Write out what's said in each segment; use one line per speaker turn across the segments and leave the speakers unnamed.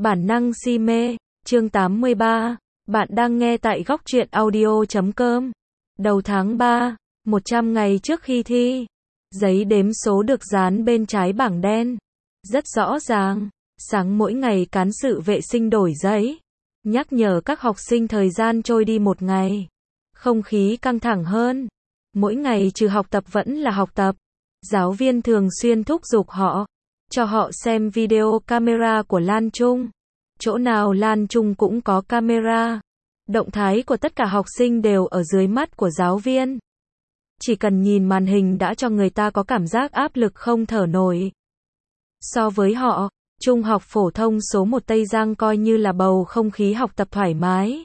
Bản năng si mê, chương 83. Bạn đang nghe tại góc truyện audio.com. Đầu tháng 3, 100 ngày trước khi thi. Giấy đếm số được dán bên trái bảng đen. Rất rõ ràng, sáng mỗi ngày cán sự vệ sinh đổi giấy. Nhắc nhở các học sinh thời gian trôi đi một ngày. Không khí căng thẳng hơn. Mỗi ngày trừ học tập vẫn là học tập. Giáo viên thường xuyên thúc giục họ. Cho họ xem video camera của Lan Trung. Chỗ nào Lan Trung cũng có camera. Động thái của tất cả học sinh đều ở dưới mắt của giáo viên. Chỉ cần nhìn màn hình đã cho người ta có cảm giác áp lực không thở nổi. So với họ, Trung học phổ thông số 1 Tây Giang coi như là bầu không khí học tập thoải mái.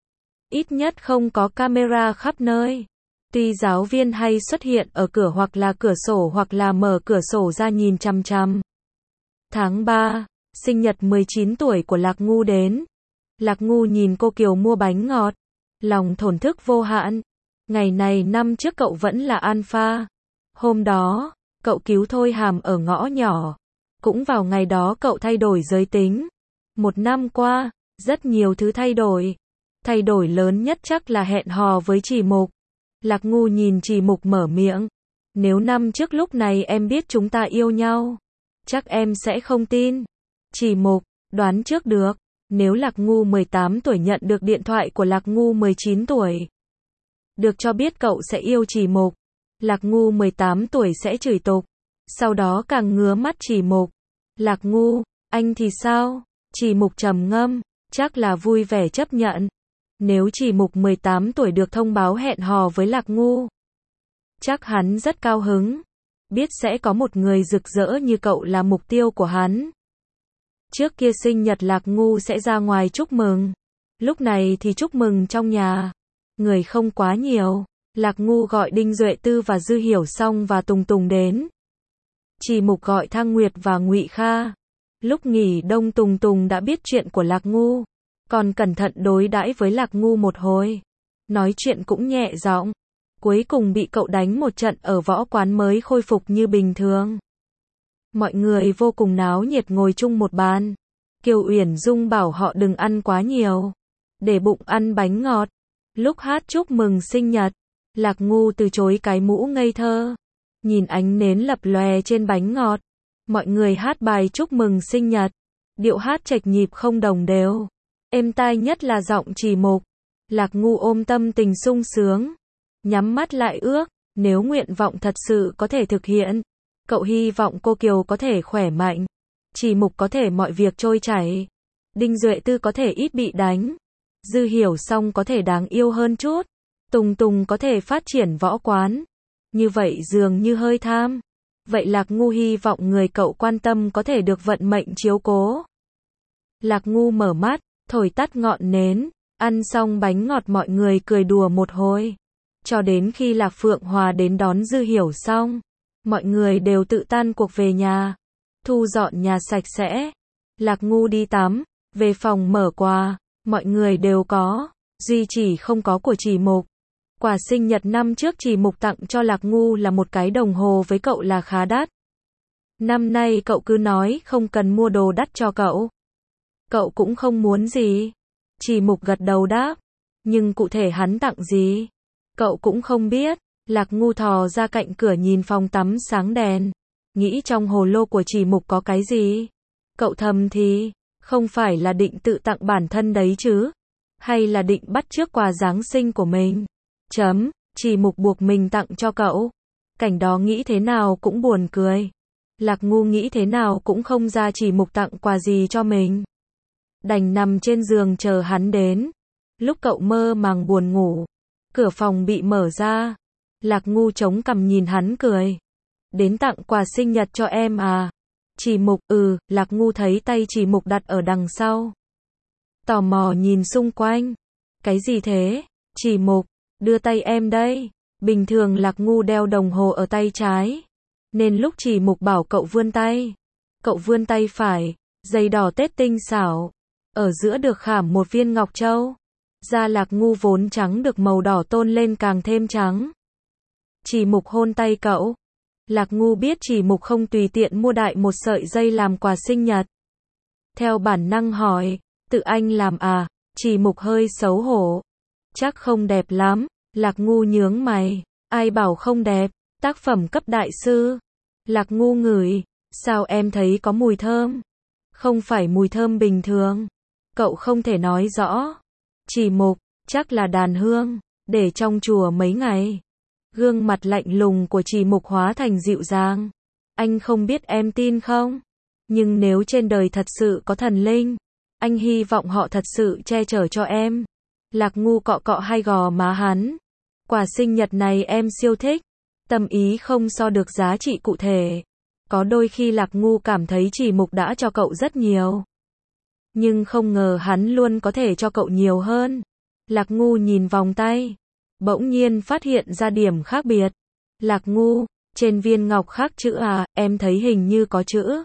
Ít nhất không có camera khắp nơi. Tuy giáo viên hay xuất hiện ở cửa hoặc là cửa sổ hoặc là mở cửa sổ ra nhìn chằm chằm. Tháng 3, sinh nhật 19 tuổi của Lạc Ngu đến. Lạc Ngu nhìn cô Kiều mua bánh ngọt. Lòng thổn thức vô hạn. Ngày này năm trước cậu vẫn là alpha. Hôm đó, cậu cứu Thôi Hàm ở ngõ nhỏ. Cũng vào ngày đó cậu thay đổi giới tính. Một năm qua, rất nhiều thứ thay đổi. Thay đổi lớn nhất chắc là hẹn hò với Chỉ Mục. Lạc Ngu nhìn Chỉ Mục mở miệng. Nếu năm trước lúc này em biết chúng ta yêu nhau, chắc em sẽ không tin. Chỉ Mục, đoán trước được. Nếu Lạc Ngu 18 tuổi nhận được điện thoại của Lạc Ngu 19 tuổi. Được cho biết cậu sẽ yêu Chỉ Mục. Lạc Ngu 18 tuổi sẽ chửi tục. Sau đó càng ngứa mắt Chỉ Mục. Lạc Ngu, anh thì sao? Chỉ Mục trầm ngâm, chắc là vui vẻ chấp nhận. Nếu Chỉ Mục 18 tuổi được thông báo hẹn hò với Lạc Ngu, chắc hắn rất cao hứng. Biết sẽ có một người rực rỡ như cậu là mục tiêu của hắn. Trước kia sinh nhật Lạc Ngu sẽ ra ngoài chúc mừng. Lúc này thì chúc mừng trong nhà. Người không quá nhiều. Lạc Ngu gọi Đinh Duệ Tư và Dư Hiểu Song và Tùng Tùng đến. Chỉ Mục gọi Thang Nguyệt và Ngụy Kha. Lúc nghỉ đông Tùng Tùng đã biết chuyện của Lạc Ngu. Còn cẩn thận đối đãi với Lạc Ngu một hồi. Nói chuyện cũng nhẹ giọng. Cuối cùng bị cậu đánh một trận ở võ quán mới khôi phục như bình thường. Mọi người vô cùng náo nhiệt ngồi chung một bàn. Kiều Uyển Dung bảo họ đừng ăn quá nhiều. Để bụng ăn bánh ngọt. Lúc hát chúc mừng sinh nhật, Lạc Ngu từ chối cái mũ ngây thơ. Nhìn ánh nến lập lòe trên bánh ngọt. Mọi người hát bài chúc mừng sinh nhật. Điệu hát chệch nhịp không đồng đều. Êm tai nhất là giọng Chỉ Mục. Lạc Ngu ôm tâm tình sung sướng. Nhắm mắt lại ước, nếu nguyện vọng thật sự có thể thực hiện. Cậu hy vọng cô Kiều có thể khỏe mạnh. Chỉ Mục có thể mọi việc trôi chảy. Đinh Duệ Tư có thể ít bị đánh. Dư Hiểu Song có thể đáng yêu hơn chút. Tùng Tùng có thể phát triển võ quán. Như vậy dường như hơi tham. Vậy Lạc Ngu hy vọng người cậu quan tâm có thể được vận mệnh chiếu cố. Lạc Ngu mở mắt, thổi tắt ngọn nến. Ăn xong bánh ngọt mọi người cười đùa một hồi. Cho đến khi Lạc Phượng Hòa đến đón Dư Hiểu Song. Mọi người đều tự tan cuộc về nhà. Thu dọn nhà sạch sẽ. Lạc Ngu đi tắm. Về phòng mở quà. Mọi người đều có. Duy chỉ không có của Chỉ Mục. Quà sinh nhật năm trước Chỉ Mục tặng cho Lạc Ngu là một cái đồng hồ với cậu là khá đắt. Năm nay cậu cứ nói không cần mua đồ đắt cho cậu. Cậu cũng không muốn gì. Chỉ Mục gật đầu đáp. Nhưng cụ thể hắn tặng gì? Cậu cũng không biết. Lạc Ngu thò ra cạnh cửa nhìn phòng tắm sáng đèn. Nghĩ trong hồ lô của Chỉ Mục có cái gì? Cậu thầm thì, không phải là định tự tặng bản thân đấy chứ? Hay là định bắt chước quà Giáng sinh của mình? Chỉ Mục buộc mình tặng cho cậu. Cảnh đó nghĩ thế nào cũng buồn cười. Lạc Ngu nghĩ thế nào cũng không ra Chỉ Mục tặng quà gì cho mình. Đành nằm trên giường chờ hắn đến. Lúc cậu mơ màng buồn ngủ, cửa phòng bị mở ra. Lạc Ngu chống cằm nhìn hắn cười. Đến tặng quà sinh nhật cho em à? Chỉ Mục, Lạc Ngu thấy tay Chỉ Mục đặt ở đằng sau. Tò mò nhìn xung quanh. Cái gì thế? Chỉ Mục, đưa tay em đây. Bình thường Lạc Ngu đeo đồng hồ ở tay trái. Nên lúc Chỉ Mục bảo cậu vươn tay. Cậu vươn tay phải. Dây đỏ tết tinh xảo. Ở giữa được khảm một viên ngọc châu. Da Lạc Ngu vốn trắng được màu đỏ tôn lên càng thêm trắng. Chỉ Mục hôn tay cậu. Lạc Ngu biết Chỉ Mục không tùy tiện mua đại một sợi dây làm quà sinh nhật. theo bản năng hỏi, tự anh làm à? Chỉ Mục hơi xấu hổ. Chắc không đẹp lắm. Lạc Ngu nhướng mày, ai bảo không đẹp, tác phẩm cấp đại sư. Lạc Ngu ngửi, sao em thấy có mùi thơm? Không phải mùi thơm bình thường. Cậu không thể nói rõ. Chỉ Mục, chắc là đàn hương, để trong chùa mấy ngày. Gương mặt lạnh lùng của Chỉ Mục hóa thành dịu dàng. Anh không biết em tin không? Nhưng nếu trên đời thật sự có thần linh, anh hy vọng họ thật sự che chở cho em. Lạc Ngu cọ cọ hai gò má hắn. Quà sinh nhật này em siêu thích. Tâm ý không so được giá trị cụ thể. Có đôi khi Lạc Ngu cảm thấy Chỉ Mục đã cho cậu rất nhiều. Nhưng không ngờ hắn luôn có thể cho cậu nhiều hơn. Lạc Ngu nhìn vòng tay. Bỗng nhiên phát hiện ra điểm khác biệt. Lạc Ngu, trên viên ngọc khắc chữ à, em thấy hình như có chữ.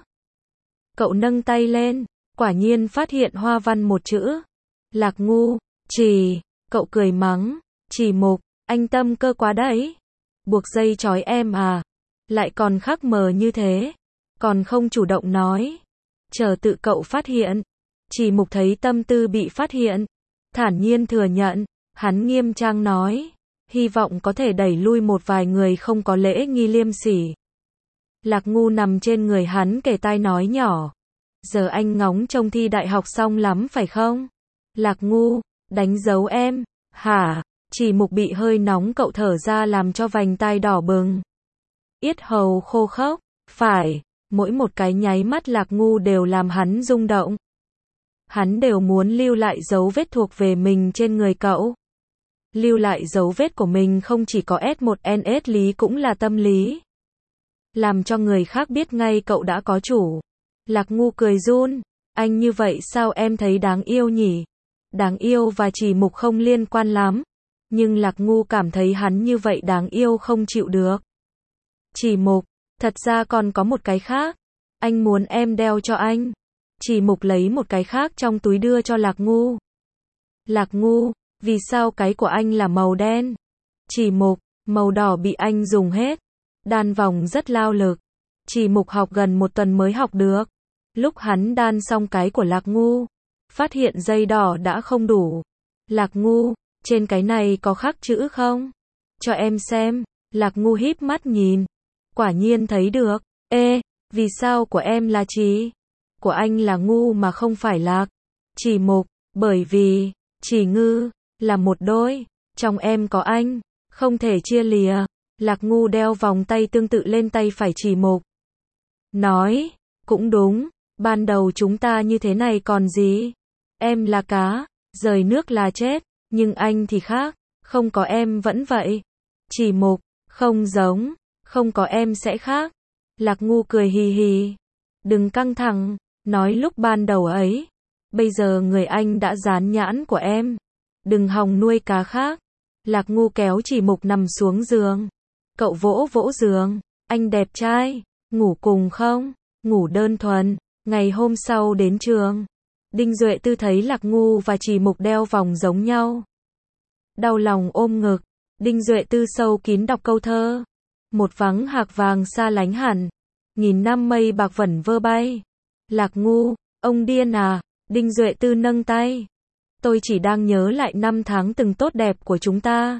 Cậu nâng tay lên, quả nhiên phát hiện hoa văn một chữ. Lạc Ngu, Chỉ, cậu cười mắng, Chỉ Mục, anh tâm cơ quá đấy. Buộc dây trói em à, lại còn khắc mờ như thế, còn không chủ động nói. Chờ tự cậu phát hiện. Chỉ Mục thấy tâm tư bị phát hiện, thản nhiên thừa nhận, hắn nghiêm trang nói, hy vọng có thể đẩy lui một vài người không có lễ nghi liêm sỉ. Lạc Ngu nằm trên người hắn kề tai nói nhỏ, giờ anh ngóng trông thi đại học xong lắm phải không? Lạc Ngu, đánh dấu em, hả? Chỉ Mục bị hơi nóng cậu thở ra làm cho vành tai đỏ bừng. Yết hầu khô khốc, phải, mỗi một cái nháy mắt Lạc Ngu đều làm hắn rung động. Hắn đều muốn lưu lại dấu vết thuộc về mình trên người cậu. Lưu lại dấu vết của mình không chỉ có S1NS lý cũng là tâm lý. Làm cho người khác biết ngay cậu đã có chủ. Lạc Ngu cười run, anh như vậy sao em thấy đáng yêu nhỉ? Đáng yêu và Chỉ Mục không liên quan lắm. Nhưng Lạc Ngu cảm thấy hắn như vậy đáng yêu không chịu được. Chỉ Mục, thật ra còn có một cái khác. Anh muốn em đeo cho anh. Chỉ Mục lấy một cái khác trong túi đưa cho Lạc Ngu. Lạc Ngu, vì sao cái của anh là màu đen? Chỉ Mục, màu đỏ bị anh dùng hết. Đan vòng rất lao lực. Chỉ Mục học gần 1 tuần mới học được. Lúc hắn đan xong cái của Lạc Ngu, phát hiện dây đỏ đã không đủ. Lạc Ngu, trên cái này có khắc chữ không? Cho em xem. Lạc Ngu híp mắt nhìn. Quả nhiên thấy được. Ê, vì sao của em là Chỉ? Của anh là Ngu mà không phải Lạc. Chỉ Mục, bởi vì Chỉ Ngư là một đôi, trong em có anh, không thể chia lìa. Lạc Ngu đeo vòng tay tương tự lên tay phải Chỉ Mục. Nói, cũng đúng, ban đầu chúng ta như thế này còn gì? Em là cá, rời nước là chết, nhưng anh thì khác, không có em vẫn vậy. Chỉ Mục, không giống, không có em sẽ khác. Lạc Ngu cười hì hì. Đừng căng thẳng, nói lúc ban đầu ấy. Bây giờ người anh đã dán nhãn của em. Đừng hòng nuôi cá khác. Lạc Ngu kéo Chỉ Mục nằm xuống giường. Cậu vỗ vỗ giường. Anh đẹp trai, ngủ cùng không? Ngủ đơn thuần. Ngày hôm sau đến trường. Đinh Duệ Tư thấy Lạc Ngu và Chỉ Mục đeo vòng giống nhau. Đau lòng ôm ngực. Đinh Duệ Tư sâu kín đọc câu thơ. Một vắng hạc vàng xa lánh hẳn. Nghìn năm mây bạc vẩn vơ bay. Lạc Ngu, ông điên à? Đinh Duệ Tư nâng tay. Tôi chỉ đang nhớ lại năm tháng từng tốt đẹp của chúng ta.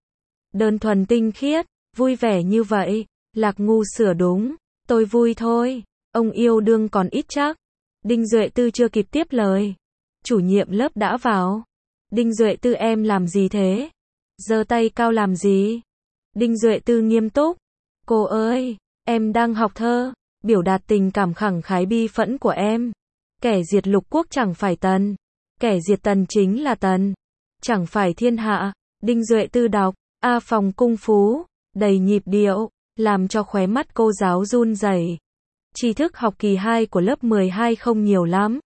Đơn thuần tinh khiết, vui vẻ như vậy. Lạc Ngu sửa đúng. Tôi vui thôi. Ông yêu đương còn ít chắc. Đinh Duệ Tư chưa kịp tiếp lời. Chủ nhiệm lớp đã vào. Đinh Duệ Tư em làm gì thế? Giơ tay cao làm gì? Đinh Duệ Tư nghiêm túc. Cô ơi, em đang học thơ. Biểu đạt tình cảm khẳng khái bi phẫn của em. Kẻ diệt lục quốc chẳng phải Tần. Kẻ diệt Tần chính là Tần. Chẳng phải thiên hạ. Đinh Duệ Tư đọc. A phòng cung phú. Đầy nhịp điệu. Làm cho khóe mắt cô giáo run rẩy. Tri thức học kỳ 2 của lớp 12 không nhiều lắm.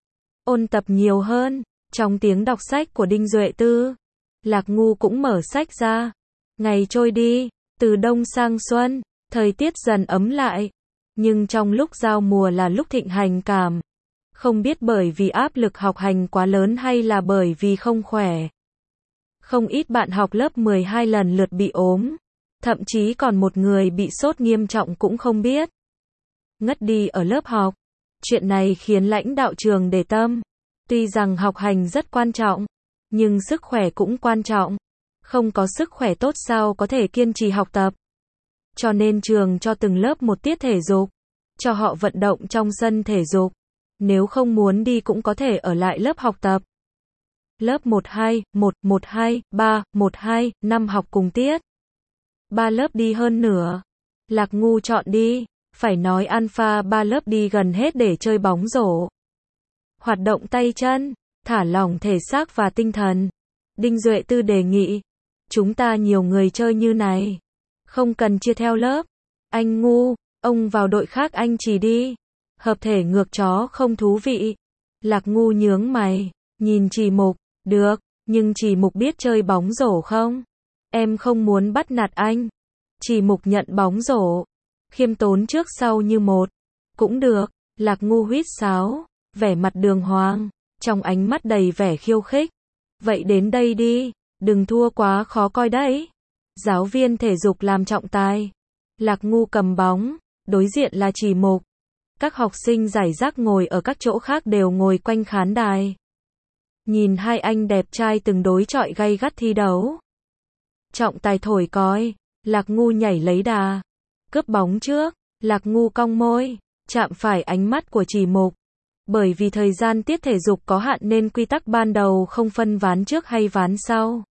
Ôn tập nhiều hơn. Trong tiếng đọc sách của Đinh Duệ Tư. Lạc Ngu cũng mở sách ra. Ngày trôi đi. Từ đông sang xuân. Thời tiết dần ấm lại. Nhưng trong lúc giao mùa là lúc thịnh hành cảm. Không biết bởi vì áp lực học hành quá lớn hay là bởi vì không khỏe. Không ít bạn học lớp 12 lần lượt bị ốm. Thậm chí còn một người bị sốt nghiêm trọng cũng không biết. Ngất đi ở lớp học. Chuyện này khiến lãnh đạo trường để tâm. Tuy rằng học hành rất quan trọng, nhưng sức khỏe cũng quan trọng. Không có sức khỏe tốt sao có thể kiên trì học tập. Cho nên trường cho từng lớp một tiết thể dục, cho họ vận động trong sân thể dục. Nếu không muốn đi cũng có thể ở lại lớp học tập. Lớp 12, 1, 12, 3, 12, 5 học cùng tiết. 3 lớp đi hơn nửa. Lạc Ngu chọn đi. Phải nói Alpha 3 lớp đi gần hết để chơi bóng rổ. Hoạt động tay chân, thả lỏng thể xác và tinh thần. Đinh Duệ Tư đề nghị, chúng ta nhiều người chơi như này, không cần chia theo lớp. Anh Ngu, ông vào đội khác anh chỉ đi. Hợp thể ngược chó không thú vị. Lạc Ngu nhướng mày, nhìn Chỉ Mục, được, nhưng Chỉ Mục biết chơi bóng rổ không? Em không muốn bắt nạt anh. Chỉ Mục nhận bóng rổ, khiêm tốn trước sau như một. Cũng được, Lạc Ngu huýt sáo, vẻ mặt đường hoàng, trong ánh mắt đầy vẻ khiêu khích. Vậy đến đây đi, đừng thua quá khó coi đấy. Giáo viên thể dục làm trọng tài. Lạc Ngu cầm bóng, đối diện là Chỉ Mục. Các học sinh rải rác ngồi ở các chỗ khác đều ngồi quanh khán đài. Nhìn hai anh đẹp trai từng đối chọi gay gắt thi đấu. Trọng tài thổi còi, Lạc Ngu nhảy lấy đà. Cướp bóng trước, Lạc Ngu cong môi, chạm phải ánh mắt của Chỉ Mục. Bởi vì thời gian tiết thể dục có hạn nên quy tắc ban đầu không phân ván trước hay ván sau.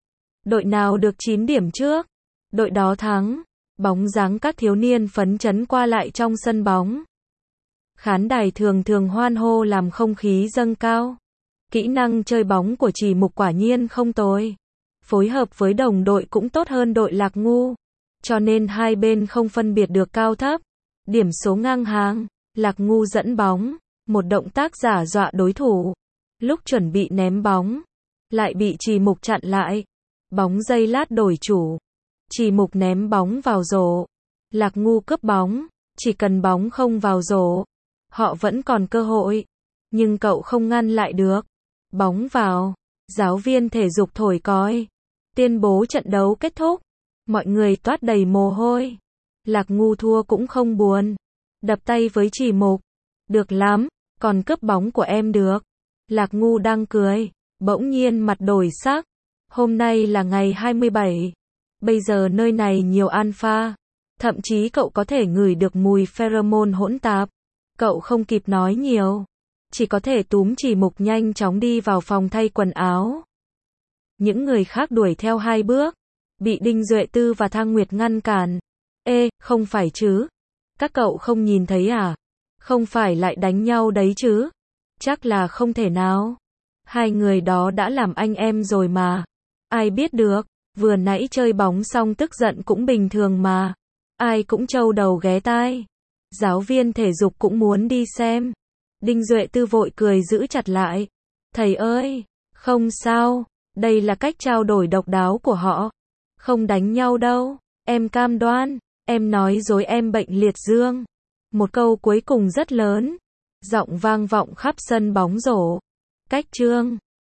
Đội nào được 9 điểm trước, đội đó thắng. Bóng dáng các thiếu niên phấn chấn qua lại trong sân bóng. Khán đài thường thường hoan hô làm không khí dâng cao. Kỹ năng chơi bóng của Chỉ Mục quả nhiên không tồi. Phối hợp với đồng đội cũng tốt hơn đội Lạc Ngu. Cho nên hai bên không phân biệt được cao thấp. Điểm số ngang hàng, Lạc Ngu dẫn bóng, một động tác giả dọa đối thủ. Lúc chuẩn bị ném bóng, lại bị Chỉ Mục chặn lại. Bóng giây lát đổi chủ. Chỉ Mục ném bóng vào rổ. Lạc Ngu cướp bóng, chỉ cần bóng không vào rổ, họ vẫn còn cơ hội. Nhưng cậu không ngăn lại được. Bóng vào, giáo viên thể dục thổi còi, tuyên bố trận đấu kết thúc. Mọi người toát đầy mồ hôi. Lạc Ngu thua cũng không buồn. Đập tay với Chỉ Mục. Được lắm, còn cướp bóng của em được. Lạc Ngu đang cười, bỗng nhiên mặt đổi sắc. Hôm nay là ngày 27. Bây giờ nơi này nhiều alpha. Thậm chí cậu có thể ngửi được mùi pheromone hỗn tạp. Cậu không kịp nói nhiều. Chỉ có thể túm Chỉ Mục nhanh chóng đi vào phòng thay quần áo. Những người khác đuổi theo 2 bước. Bị Đinh Duệ Tư và Thang Nguyệt ngăn cản. Ê, không phải chứ? Các cậu không nhìn thấy à? Không phải lại đánh nhau đấy chứ? Chắc là không thể nào. Hai người đó đã làm anh em rồi mà. Ai biết được, vừa nãy chơi bóng xong tức giận cũng bình thường mà. Ai cũng trâu đầu ghé tai. Giáo viên thể dục cũng muốn đi xem. Đinh Duệ Tư vội cười giữ chặt lại. Thầy ơi, không sao, đây là cách trao đổi độc đáo của họ. Không đánh nhau đâu, em cam đoan, em nói dối em bệnh liệt dương. Một câu cuối cùng rất lớn, giọng vang vọng khắp sân bóng rổ. Cách chương